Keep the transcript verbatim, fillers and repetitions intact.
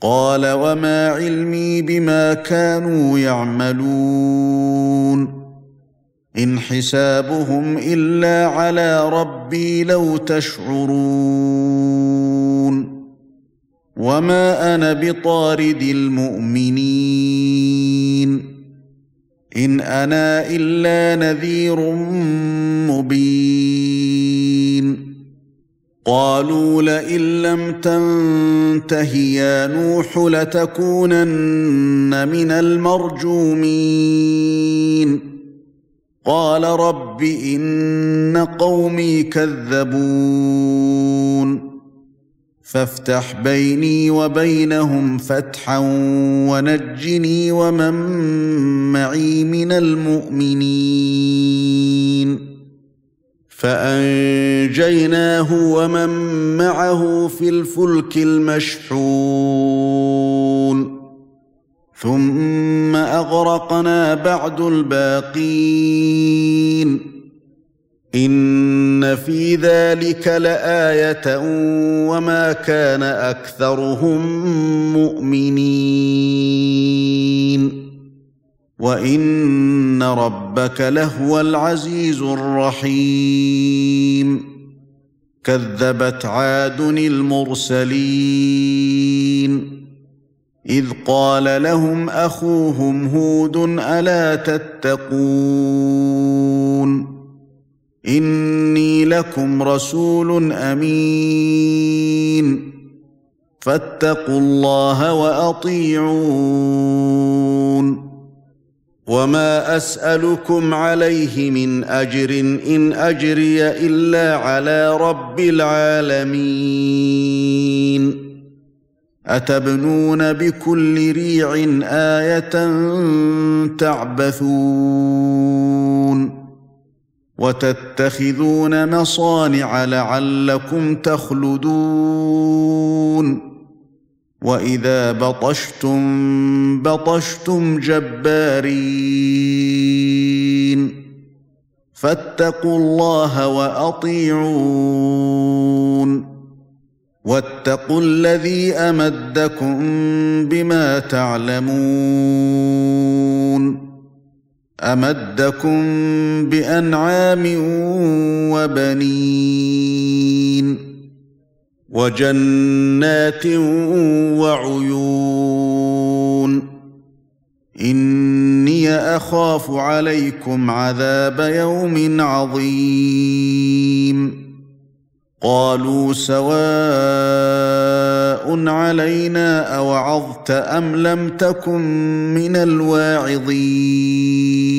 قال وما علمي بما كانوا يعملون إن حسابهم إلا على ربي لو تشعرون وما أنا بطارد المؤمنين إن أنا إلا نذير مبين قالوا لئن لم تنته يا نوح لتكونن من المرجومين قال رب إن قومي كذبون فافتح بيني وبينهم فتحا ونجني ومن معي من المؤمنين فأنجيناه ومن معه في الفلك المشحون ثم أغرقنا بعد الباقين إن في ذلك لآية وما كان أكثرهم مؤمنين وإن ربك لهو العزيز الرحيم كذبت عاد المرسلين إذ قال لهم أخوهم هود ألا تتقون إني لكم رسول أمين فاتقوا الله وأطيعون وما أسألكم عليه من أجر إن أجري إلا على رب العالمين أتبنون بكل ريع آية تعبثون وتتخذون مصانع لعلكم تخلدون وإذا بطشتم بطشتم جبارين فاتقوا الله وأطيعون واتقوا الذي أمدكم بما تعلمون أمدكم بأنعام وبنين وجنات وعيون إني أخاف عليكم عذاب يوم عظيم قالوا سواء علينا أوعظت أم لم تكن من الواعظين